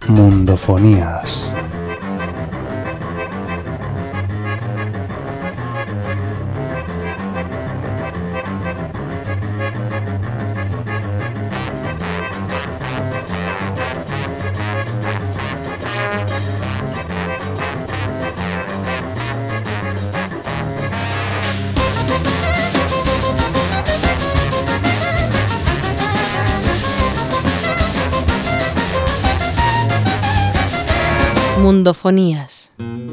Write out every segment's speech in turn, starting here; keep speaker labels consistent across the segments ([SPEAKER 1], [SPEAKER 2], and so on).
[SPEAKER 1] Mundofonías.
[SPEAKER 2] Mundofonías.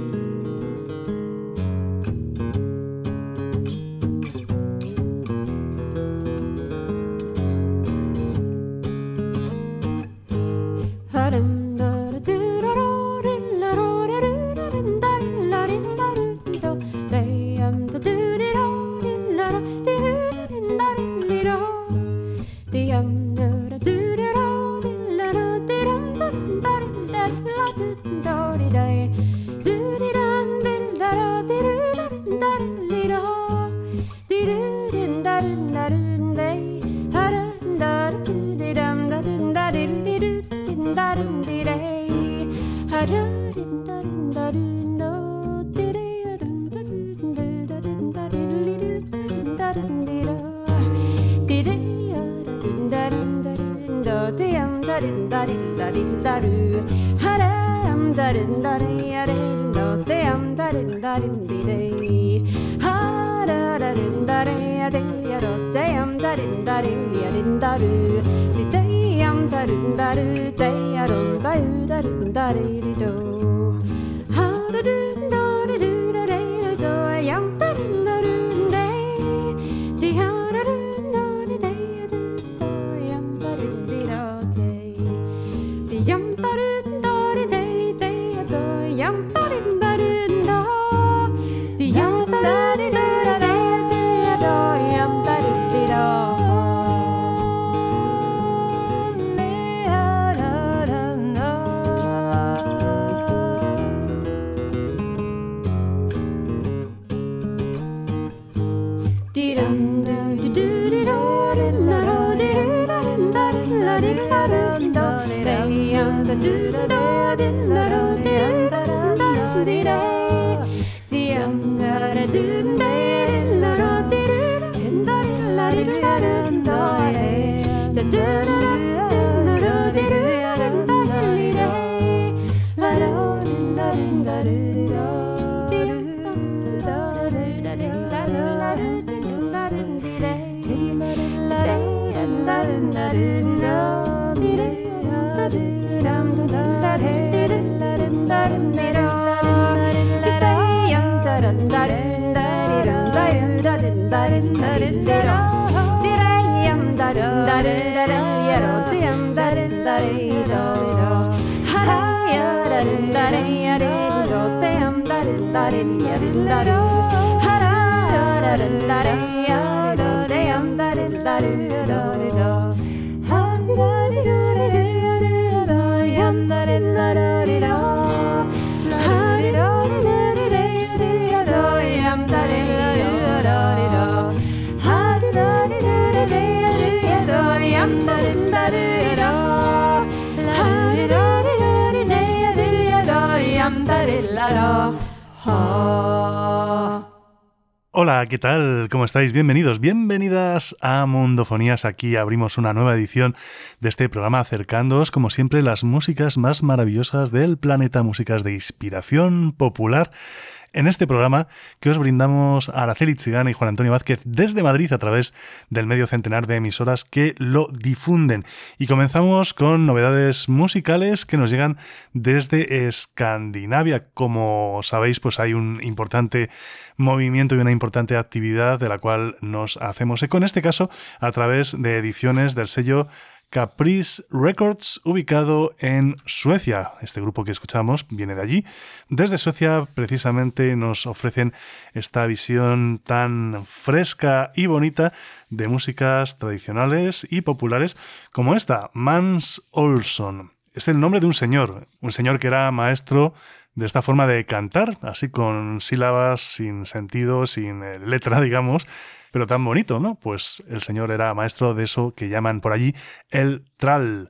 [SPEAKER 1] Hola, ¿qué tal? ¿Cómo estáis? Bienvenidos, bienvenidas a Mundofonías. Aquí abrimos una nueva edición de este programa acercándoos, como siempre, las músicas más maravillosas del planeta, músicas de inspiración popular. En este programa que os brindamos a Araceli Chigana y Juan Antonio Vázquez desde Madrid a través del medio centenar de emisoras que lo difunden. Y comenzamos con novedades musicales que nos llegan desde Escandinavia. Como sabéis, pues hay un importante movimiento y una importante actividad de la cual nos hacemos eco, en este caso a través de ediciones del sello Caprice Records, ubicado en Suecia. Este grupo que escuchamos viene de allí. Desde Suecia, precisamente, nos ofrecen esta visión tan fresca y bonita de músicas tradicionales y populares como esta, Mans Olsson. Es el nombre de un señor que era maestro de esta forma de cantar, así con sílabas sin sentido, sin letra, digamos, pero tan bonito, ¿no? Pues el señor era maestro de eso que llaman por allí el trall.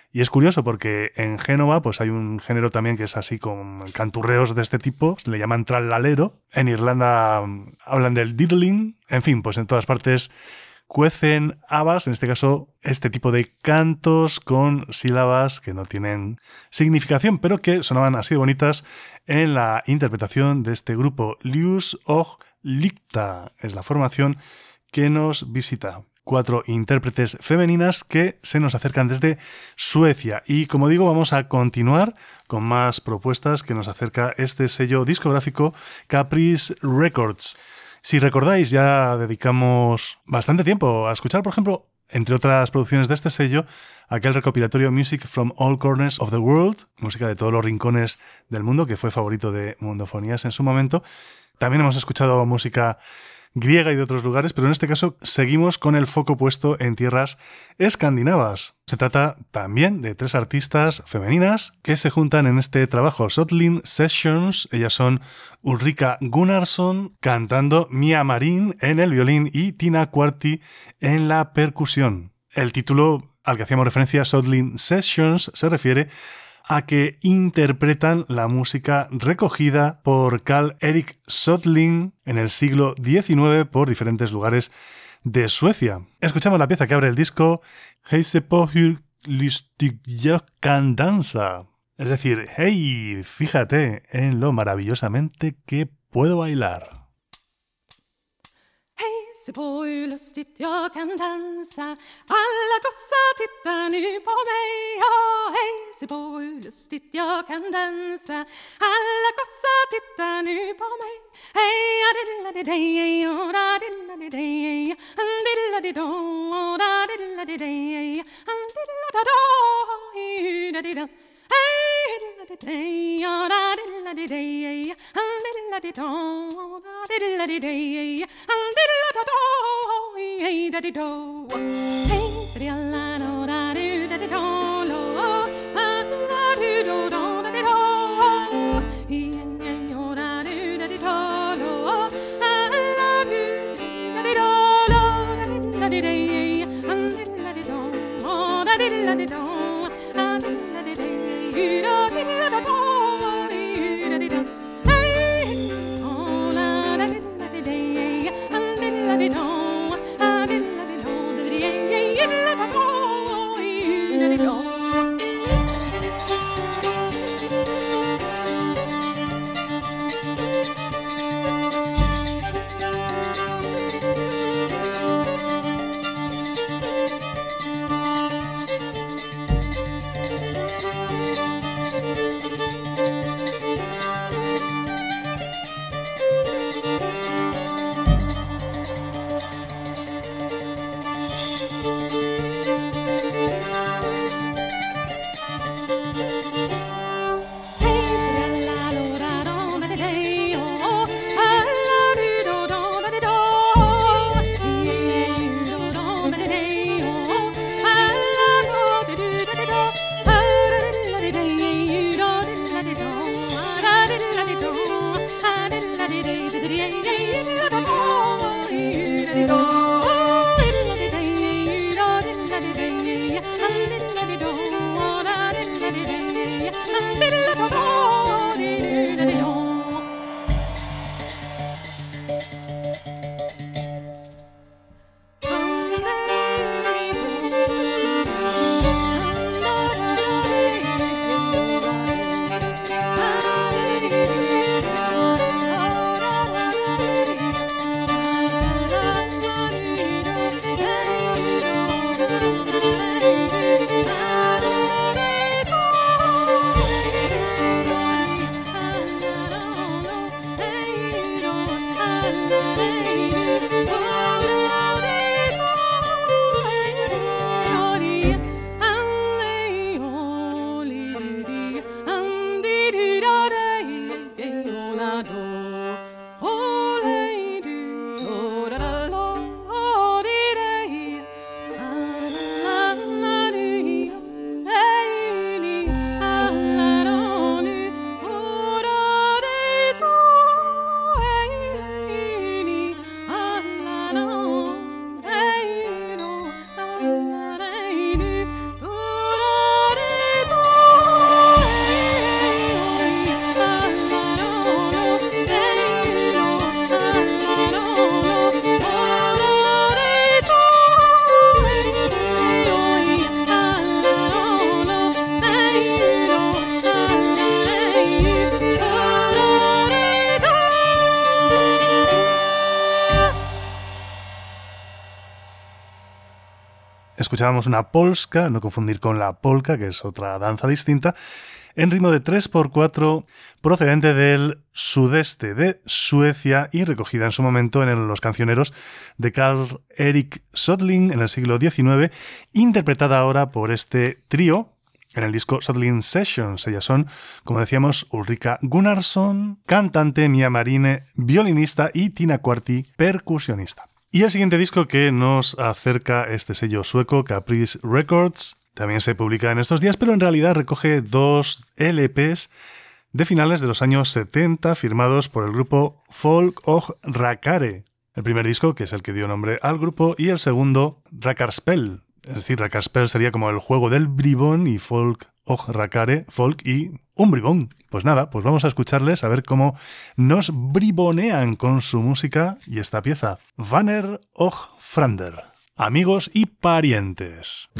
[SPEAKER 1] Y es curioso porque en Génova pues hay un género también que es así con canturreos de este tipo, se le llaman trallalero. En Irlanda hablan del diddling. En fin, pues en todas partes cuecen habas, en este caso este tipo de cantos con sílabas que no tienen significación, pero que sonaban así de bonitas en la interpretación de este grupo. Ljus og Lykta es la formación que nos visita. 4 intérpretes femeninas que se nos acercan desde Suecia. Y como digo, vamos a continuar con más propuestas que nos acerca este sello discográfico Caprice Records. Si recordáis, ya dedicamos bastante tiempo a escuchar, por ejemplo, entre otras producciones de este sello, aquel recopilatorio Music from All Corners of the World, música de todos los rincones del mundo, que fue favorito de Mundofonías en su momento. También hemos escuchado música griega y de otros lugares, pero en este caso seguimos con el foco puesto en tierras escandinavas. Se trata también de 3 artistas femeninas que se juntan en este trabajo, Sotlin Sessions. Ellas son Ulrika Gunnarsson cantando, Mia Marin en el violín y Tina Quarti en la percusión. El título al que hacíamos referencia, Sotlin Sessions, se refiere a que interpretan la música recogida por Carl Erik Sotlin en el siglo XIX por diferentes lugares de Suecia. Escuchamos la pieza que abre el disco Heise på hur lystig jag kan dansa. Es decir, hey, fíjate en lo maravillosamente que puedo bailar.
[SPEAKER 2] Se på hur lustigt jag kan dansa. Alla gossar tittar nu på mig. Ja, hej, se på hur lustigt jag kan dansa. Alla gossar tittar nu på mig. Hej, adilla-di-dej, adilla-di-dej, adilla-di-do, adilla-di-dej, adilla-da-da, adilla-di-da. Hey, da-diddle-di-day, diddle-di-do, diddle-di-day, diddle-da-do, hey, da-di-do. Hey, da-di-alla-do, da-di-do, lo, da-di-do, da-di-do, hey-yo, da-di-do, lo, da-di-do, da-di-day, diddle-di-do, da-di-do,
[SPEAKER 1] escuchábamos una polska, no confundir con la polka, que es otra danza distinta, en ritmo de 3x4 procedente del sudeste de Suecia y recogida en su momento en los cancioneros de Carl Erik Sodling en el siglo XIX, interpretada ahora por este trío en el disco Sodling Sessions. Ellas son, como decíamos, Ulrika Gunnarsson, cantante, Mia Marine, violinista y Tina Quarti, percusionista. Y el siguiente disco que nos acerca este sello sueco, Caprice Records, también se publica en estos días, pero en realidad recoge 2 LPs de finales de los años 70 firmados por el grupo Folk och Rakare. El primer disco, que es el que dio nombre al grupo, y el segundo, Rakarspel. Es decir, Rakarspel sería como el juego del bribón y Folk och Rakare, folk y un bribón. Pues nada, pues vamos a escucharles a ver cómo nos bribonean con su música y esta pieza, Vanner och Frander, amigos y parientes.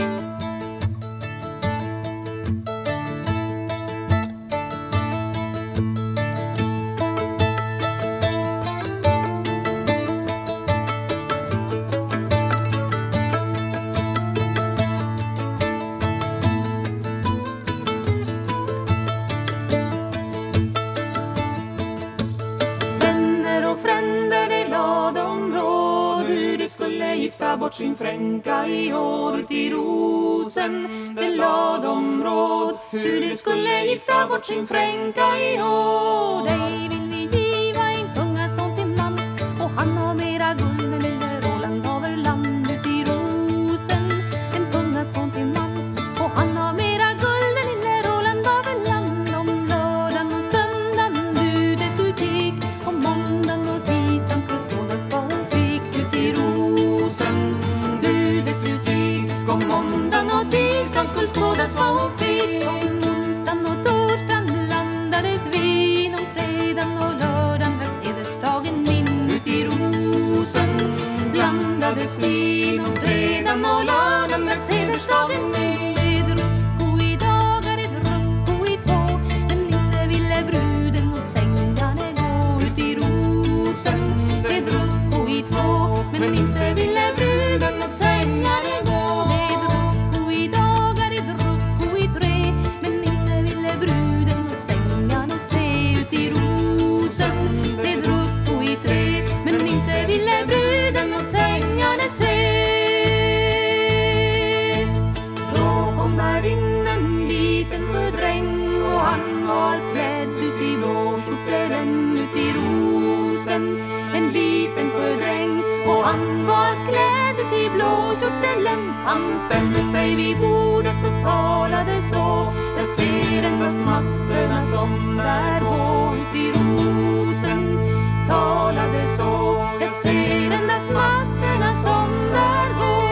[SPEAKER 2] Gifta bort sin fränka i år till Rosen. Det lade de råd hur de skulle gifta bort sin fränka i år. Dig vill vi giva en kungason till man, och han har mera guld än lille Roland över land ut i Rosen. En kungason till man, och han har mera guld än lille Roland över land. Om lördagen och söndagen budet ut gick, om måndagen och tisdagen skulle skådas vad hon fick ut i Rosen. Budet utgick om måndagen och tisdagen skulle skådas vad hon fick. Om onsdagen och torsdagen landades vin, om fredagen och lördagen väcks hedersdagen in ut i Rosen. Blandades vin, om fredagen och lördagen väcks hedersdagen in. Det drucko i dagar, det drucko i två, men inte ville bruden mot sängarna gå ut i Rosen. Det drucko i två, men inte ville bruden mot sängarna gå. Det drucko i dagar, det drucko i tre, men inte ville bruden mot sängarna se ut i Rosen. Det drucko i tre, men inte ville bruden mot sängarna se. Då kom där in en liten sjödräng, och han var klädd ut i blåskjorten ut i Rosen. En liten sjödräng, och han var klädd ut i blåskjortelen. Han ställde sig vid bordet och talade så: jag ser endast masterna som där går ut i Rosen. Talade så: jag ser endast masterna som där går.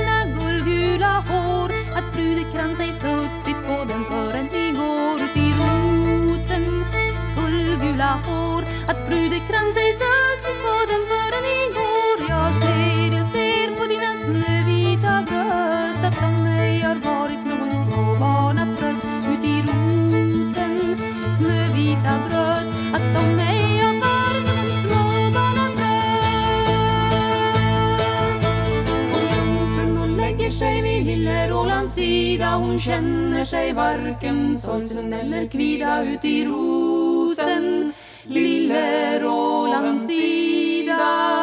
[SPEAKER 2] Krans ej suttit på den förrän igår ut i lille Rolands sida. Hon känner sig varken sorgsen eller kvida ut i rosen. Lille Rolands sida.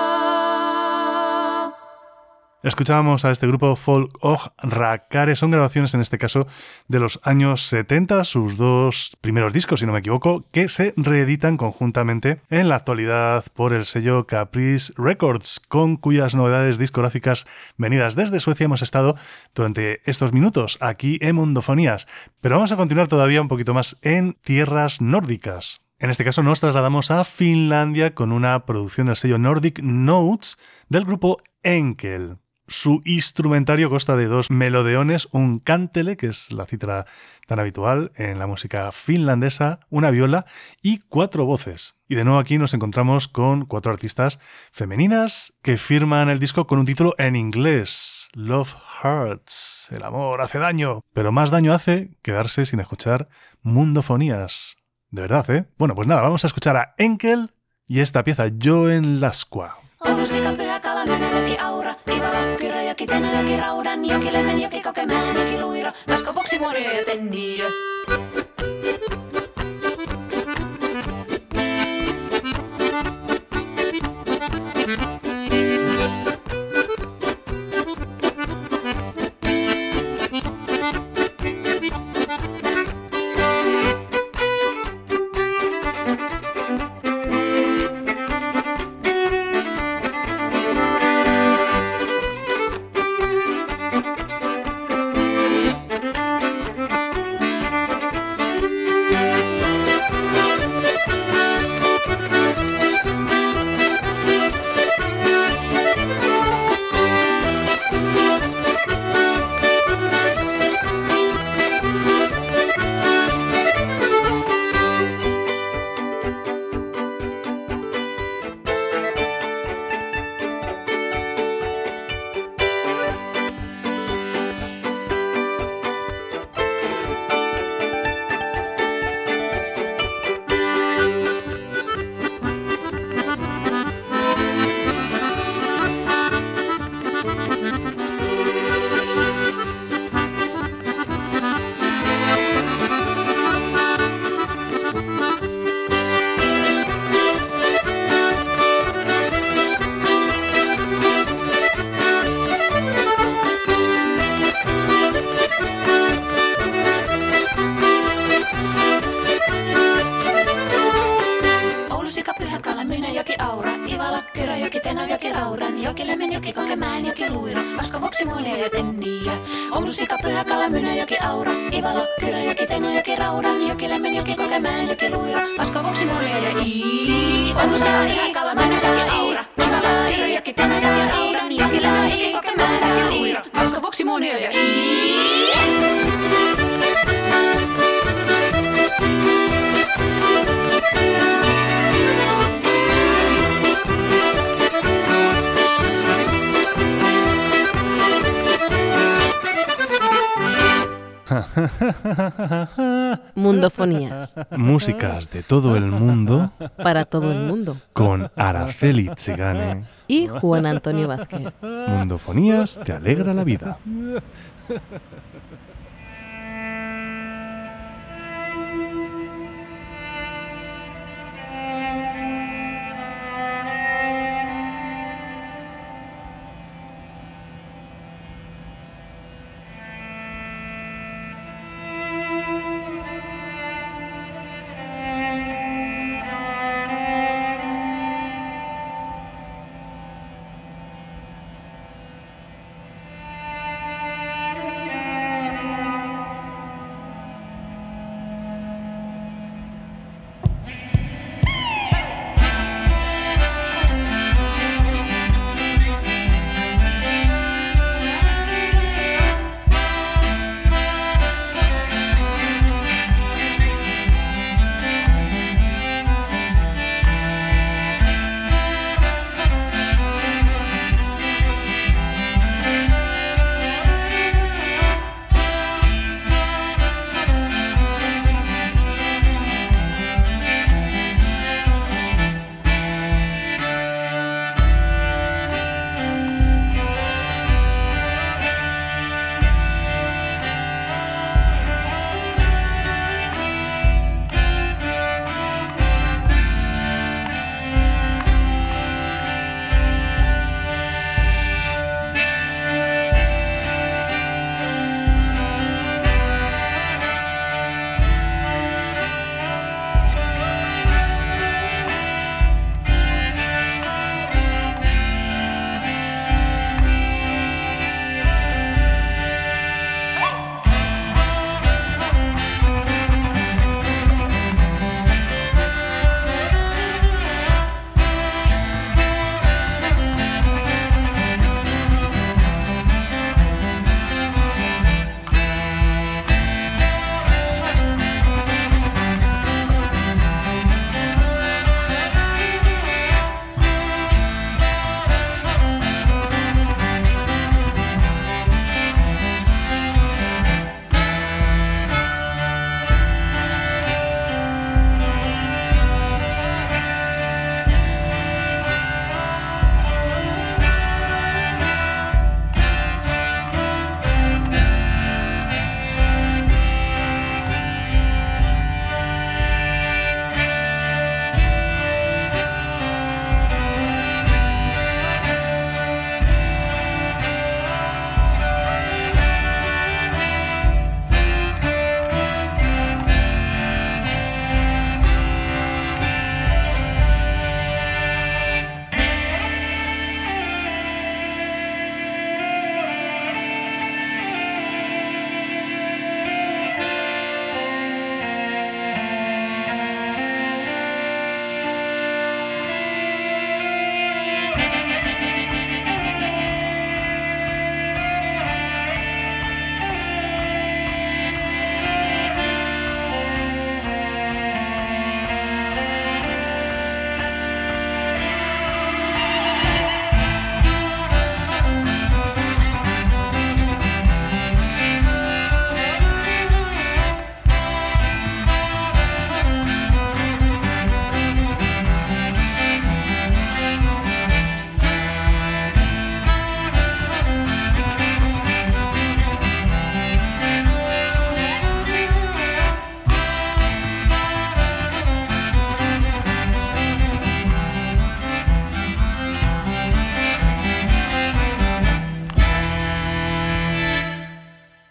[SPEAKER 1] Escuchábamos a este grupo Folk och Rakare, son grabaciones en este caso de los años 70, sus dos primeros discos, si no me equivoco, que se reeditan conjuntamente en la actualidad por el sello Caprice Records, con cuyas novedades discográficas venidas desde Suecia hemos estado durante estos minutos aquí en Mundofonías. Pero vamos a continuar todavía un poquito más en tierras nórdicas. En este caso nos trasladamos a Finlandia con una producción del sello Nordic Notes del grupo Enkel. Su instrumentario consta de dos melodeones, un kantele, que es la cítara tan habitual en la música finlandesa, una viola y 4 voces. Y de nuevo aquí nos encontramos con 4 artistas femeninas que firman el disco con un título en inglés, Love Hurts, el amor hace daño, pero más daño hace quedarse sin escuchar Mundofonías. De verdad, ¿eh? Bueno, pues nada, vamos a escuchar a Enkel y esta pieza Joen Laskua.
[SPEAKER 3] Joki Tenojoki Raudan joki Lemmen joki Kokemäen joki Luiro Lasko Vuoksi Muoria ja Tenniö.
[SPEAKER 4] Mundofonías.
[SPEAKER 1] Músicas de todo el mundo.
[SPEAKER 4] Para todo el mundo.
[SPEAKER 1] Con Araceli Tsigane.
[SPEAKER 4] Y Juan Antonio Vázquez.
[SPEAKER 1] Mundofonías te alegra la vida.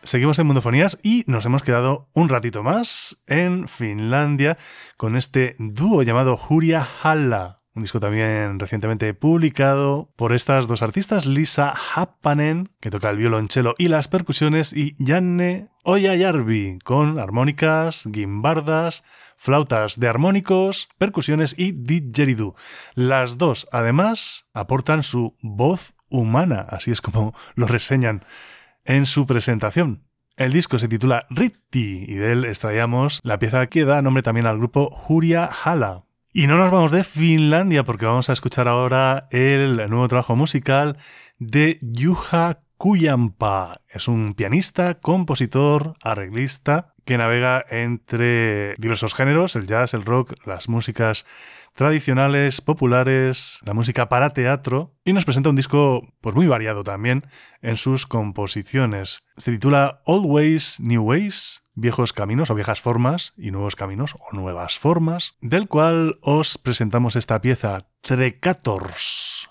[SPEAKER 1] seguimos en Mundofonías y nos hemos quedado un ratito más en Finlandia con este dúo llamado Hurja Halla. Un disco también recientemente publicado por estas dos artistas, Liisa Happanen, que toca el violonchelo y las percusiones, y Janne Ojajärvi, con armónicas, guimbardas, flautas de armónicos, percusiones y didgeridoo. Las dos, además, aportan su voz humana, así es como lo reseñan en su presentación. El disco se titula Ritti y de él extraíamos la pieza que da nombre también al grupo Hurja Halla. Y no nos vamos de Finlandia porque vamos a escuchar ahora el nuevo trabajo musical de Juha Kujanpää. Es un pianista, compositor, arreglista que navega entre diversos géneros, el jazz, el rock, las músicas tradicionales, populares, la música para teatro, y nos presenta un disco pues muy variado también en sus composiciones. Se titula Old Ways, New Ways, viejos caminos o viejas formas y nuevos caminos o nuevas formas, del cual os presentamos esta pieza, Trecators.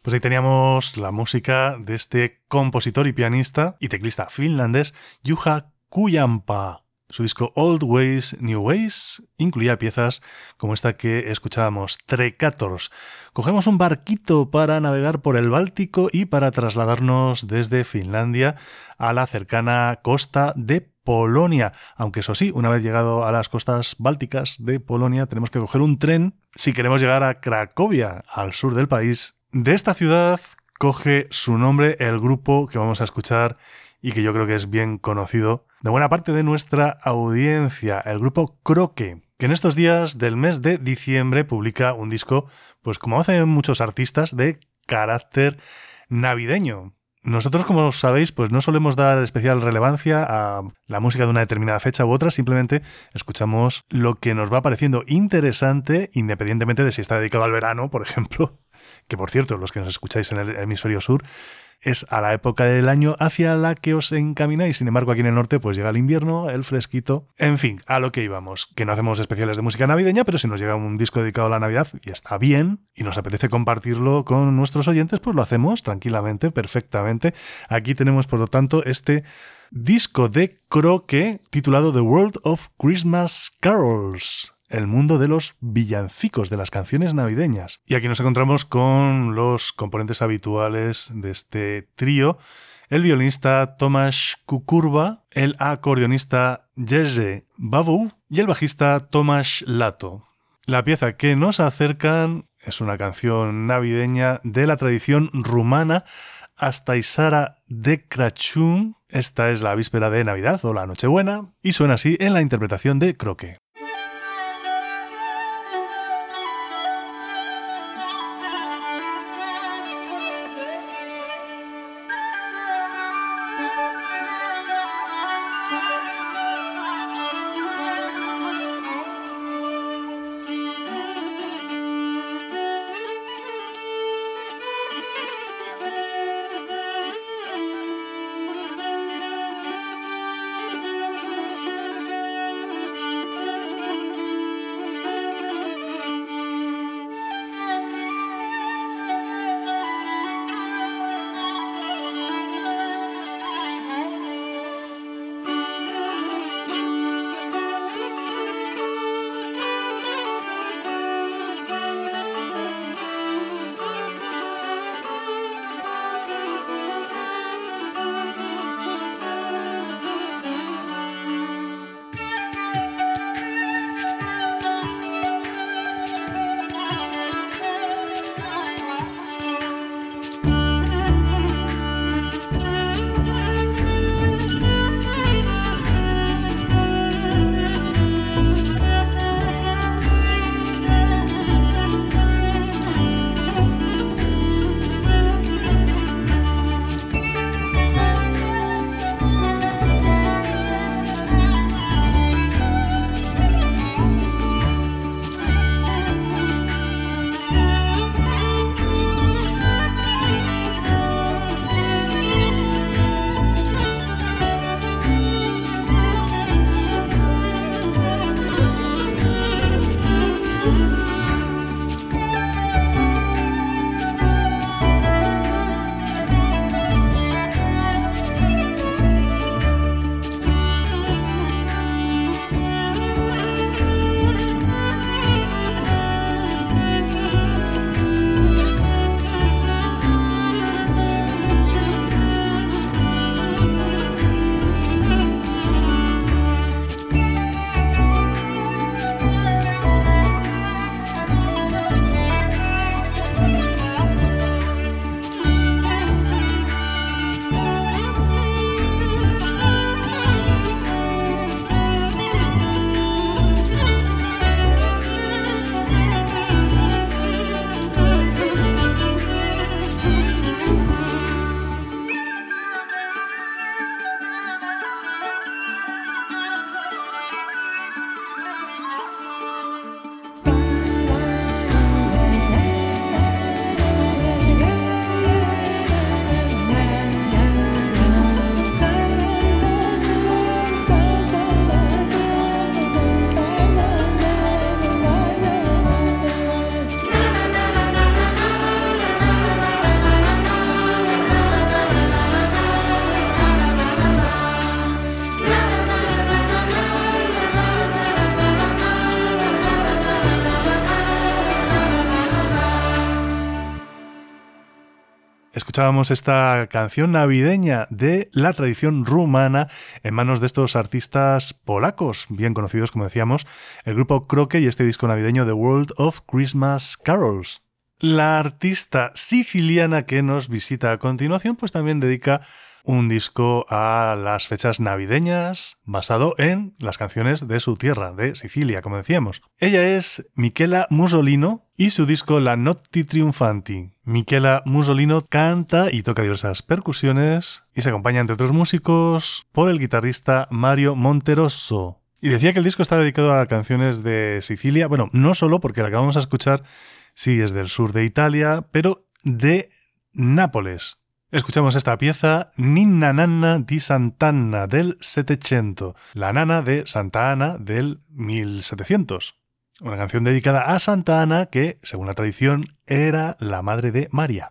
[SPEAKER 1] Pues ahí teníamos la música de este compositor y pianista y teclista finlandés Juha Kujanpää. Su disco Old Ways, New Ways incluía piezas como esta que escuchábamos, Trecators. Cogemos un barquito para navegar por el Báltico y para trasladarnos desde Finlandia a la cercana costa de Polonia. Aunque eso sí, una vez llegado a las costas bálticas de Polonia, tenemos que coger un tren si queremos llegar a Cracovia, al sur del país. De esta ciudad coge su nombre el grupo que vamos a escuchar y que yo creo que es bien conocido de buena parte de nuestra audiencia, el grupo Kroke, que en estos días del mes de diciembre publica un disco, pues como hacen muchos artistas, de carácter navideño. Nosotros, como sabéis, pues no solemos dar especial relevancia a la música de una determinada fecha u otra, simplemente escuchamos lo que nos va pareciendo interesante, independientemente de si está dedicado al verano, por ejemplo, que por cierto, los que nos escucháis en el hemisferio sur, es a la época del año hacia la que os encamináis. Sin embargo, aquí en el norte pues llega el invierno, el fresquito. En fin, a lo que íbamos, que no hacemos especiales de música navideña, pero si nos llega un disco dedicado a la Navidad y está bien y nos apetece compartirlo con nuestros oyentes, pues lo hacemos tranquilamente, perfectamente. Aquí tenemos, por lo tanto, este disco de Kroke titulado The World of Christmas Carols. El mundo de los villancicos, de las canciones navideñas. Y aquí nos encontramos con los componentes habituales de este trío, el violinista Tomasz Kukurba, el acordeonista Jerzy Babu y el bajista Tomasz Lato. La pieza que nos acercan es una canción navideña de la tradición rumana Hasta Isara de Crăciun. Esta es la víspera de Navidad o la Nochebuena y suena así en la interpretación de Kroke. Escuchábamos esta canción navideña de la tradición rumana en manos de estos artistas polacos, bien conocidos, como decíamos, el grupo Kroke y este disco navideño The World of Christmas Carols. La artista siciliana que nos visita a continuación pues también dedica un disco a las fechas navideñas basado en las canciones de su tierra, de Sicilia, como decíamos. Ella es Michela Musolino y su disco La Notti Triunfanti. Michela Musolino canta y toca diversas percusiones y se acompaña, entre otros músicos, por el guitarrista Mario Monterosso. Y decía que el disco está dedicado a canciones de Sicilia, bueno, no solo porque la que vamos a escuchar sí es del sur de Italia, pero de Nápoles. Escuchamos esta pieza, Ninna Nanna di Sant'Anna del Settecento, la nana de Santa Ana del 1700. Una canción dedicada a Santa Ana que, según la tradición, era la madre de María.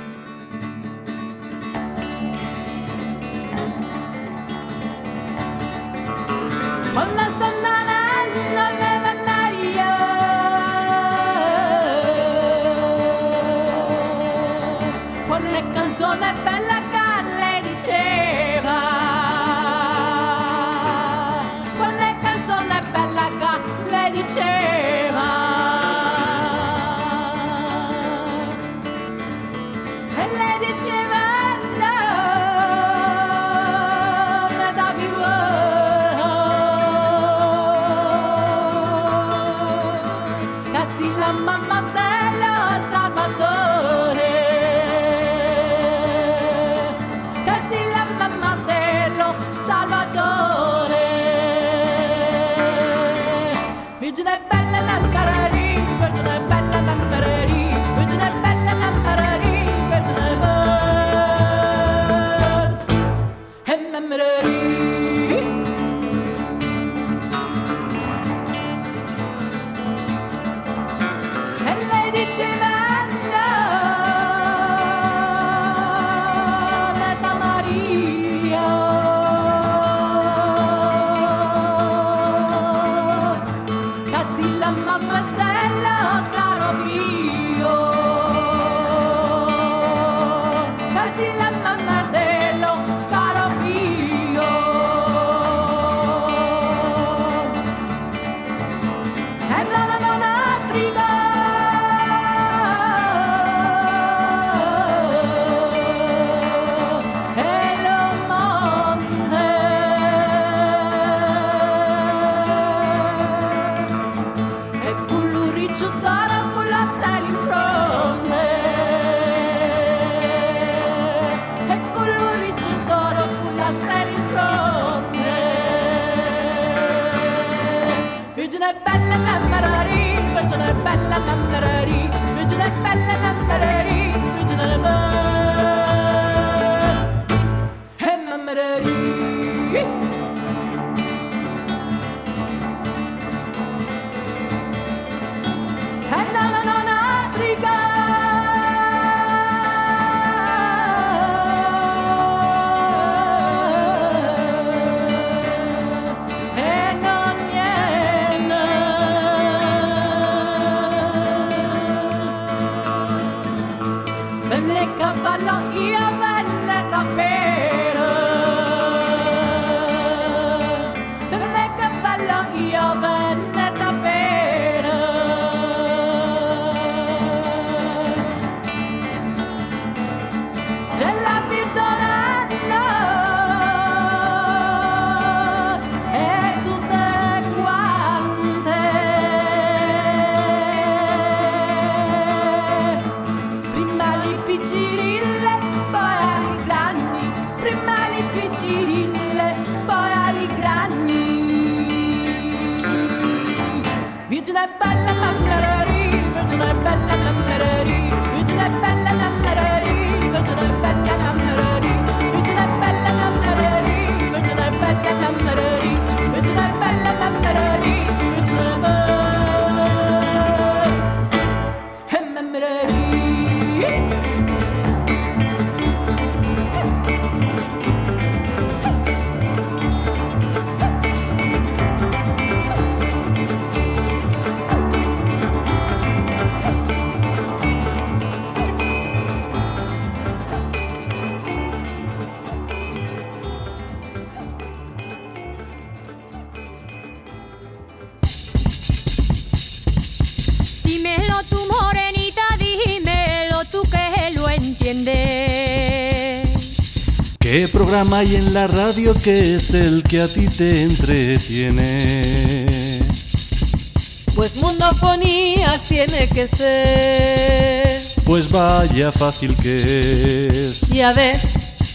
[SPEAKER 5] Canzone bella che le diceva, quelle canzone bella che le diceva, e le diceva no, me da vivo, casi la mamma dello Salvatore. Salvatore, Virgine bella membreri, Virgine bella membreri, Virgine bella membreri, Virgine bella e membreri. E lei diceva Virgine bella membreri, Virgine bella membreri, Virgine bella membreri, Virgine bella e membreri. E la triga. Cavallo io venne da pere, le cavallo io venne da pere, c'è la pidolana e tutte quante, prima li piccirille, poi ali grandi, prima li piccirille, poi ali grandi. Virgine bella membreri, Virgine bella membreri, Virgine bella membreri, Virgine bella membreri, Virgine bella membreri, Virgine bella membreri, Virgine bella membreri, Virgine bella membreri.
[SPEAKER 6] Dímelo tú, morenita, dímelo tú que lo entiendes.
[SPEAKER 1] ¿Qué programa hay en la radio que es el que a ti te entretiene?
[SPEAKER 5] Pues Mundofonías tiene que ser.
[SPEAKER 1] Pues vaya fácil que es.
[SPEAKER 5] Ya ves.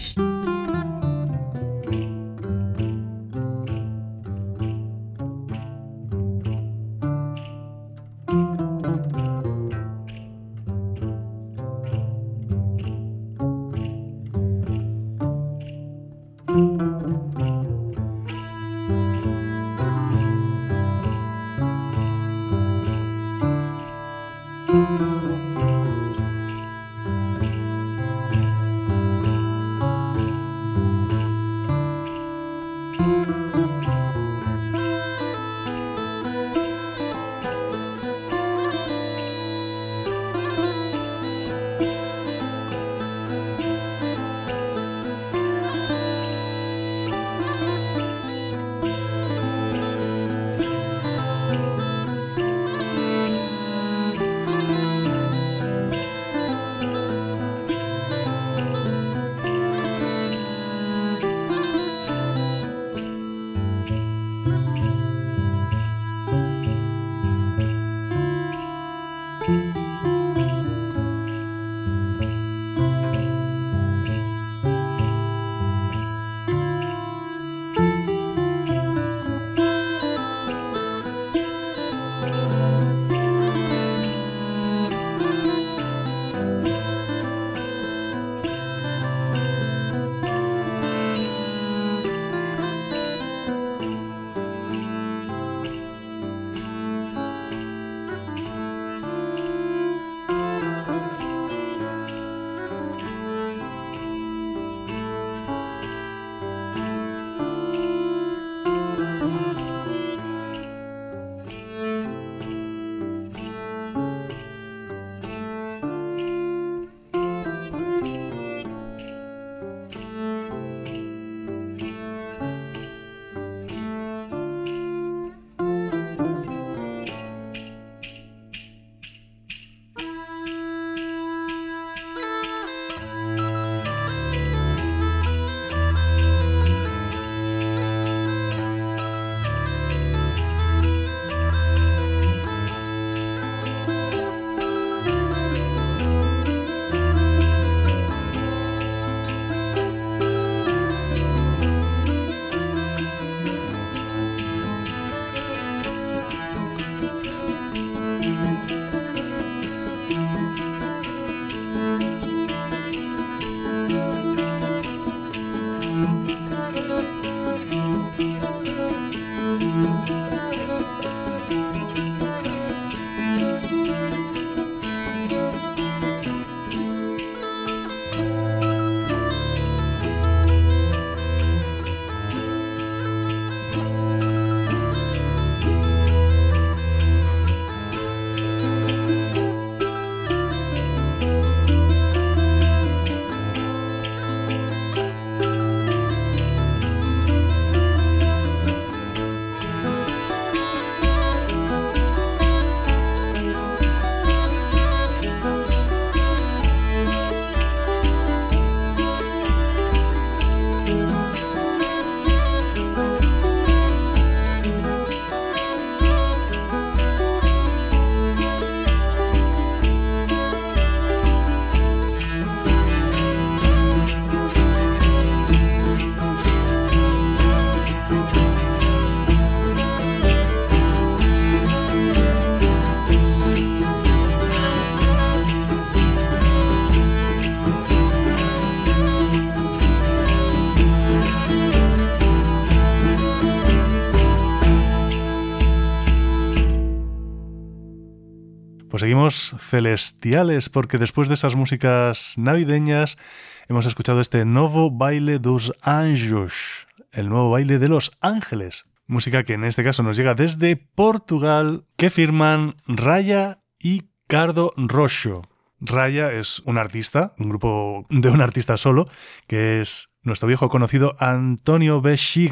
[SPEAKER 1] Pues seguimos celestiales, porque después de esas músicas navideñas hemos escuchado este Novo Baile dos Anjos, el nuevo baile de los ángeles. Música que en este caso nos llega desde Portugal, que firman Raya y Cardo Roxo. Raya es un artista, un grupo de un artista solo, que es nuestro viejo conocido Antonio Bexiga,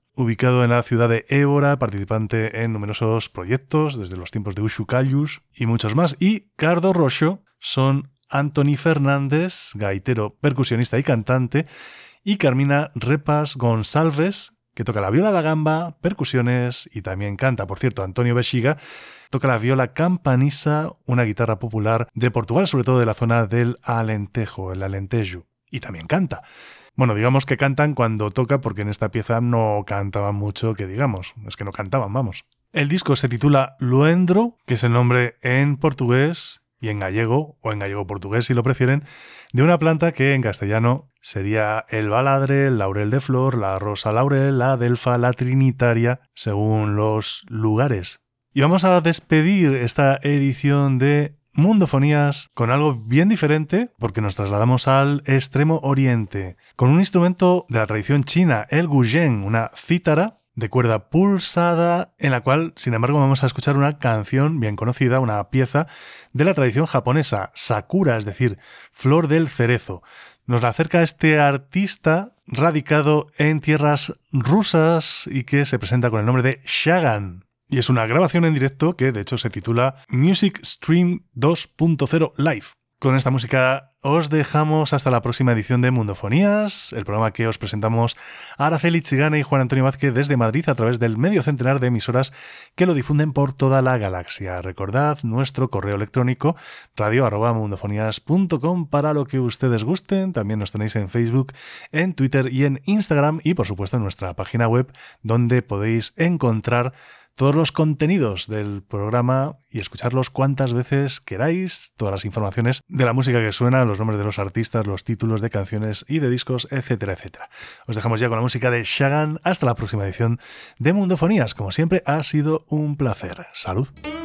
[SPEAKER 1] ubicado en la ciudad de Évora, participante en numerosos proyectos desde los tiempos de Uxu Callus y muchos más. Y Cardo Roxo son Antoni Fernández, gaitero, percusionista y cantante, y Carmina Repas Gonçalves, que toca la viola da gamba, percusiones y también canta. Por cierto, Antonio Bexiga toca la viola campanisa, una guitarra popular de Portugal, sobre todo de la zona del Alentejo, el Alentejo, y también canta. Bueno, digamos que cantan cuando toca, porque en esta pieza no cantaban mucho, que digamos, es que no cantaban, vamos. El disco se titula Luendro, que es el nombre en portugués y en gallego, o en gallego portugués si lo prefieren, de una planta que en castellano sería el baladre, el laurel de flor, la rosa laurel, la adelfa, la trinitaria, según los lugares. Y vamos a despedir esta edición de Mundofonías con algo bien diferente, porque nos trasladamos al extremo oriente, con un instrumento de la tradición china, el guzheng, una cítara de cuerda pulsada, en la cual, sin embargo, vamos a escuchar una canción bien conocida, una pieza de la tradición japonesa, Sakura, es decir, flor del cerezo. Nos la acerca este artista radicado en tierras rusas y que se presenta con el nombre de Shagan. Y es una grabación en directo que, de hecho, se titula Music Stream 2.0 Live. Con esta música os dejamos hasta la próxima edición de Mundofonías, el programa que os presentamos Araceli Chigana y Juan Antonio Vázquez desde Madrid a través del medio centenar de emisoras que lo difunden por toda la galaxia. Recordad nuestro correo electrónico radio@mundofonías.com para lo que ustedes gusten. También nos tenéis en Facebook, en Twitter y en Instagram y por supuesto en nuestra página web donde podéis encontrar todos los contenidos del programa y escucharlos cuantas veces queráis, todas las informaciones de la música que suena, los nombres de los artistas, los títulos de canciones y de discos, etcétera, etcétera. Os dejamos ya con la música de Shagan. Hasta la próxima edición de Mundofonías. Como siempre, ha sido un placer. ¡Salud!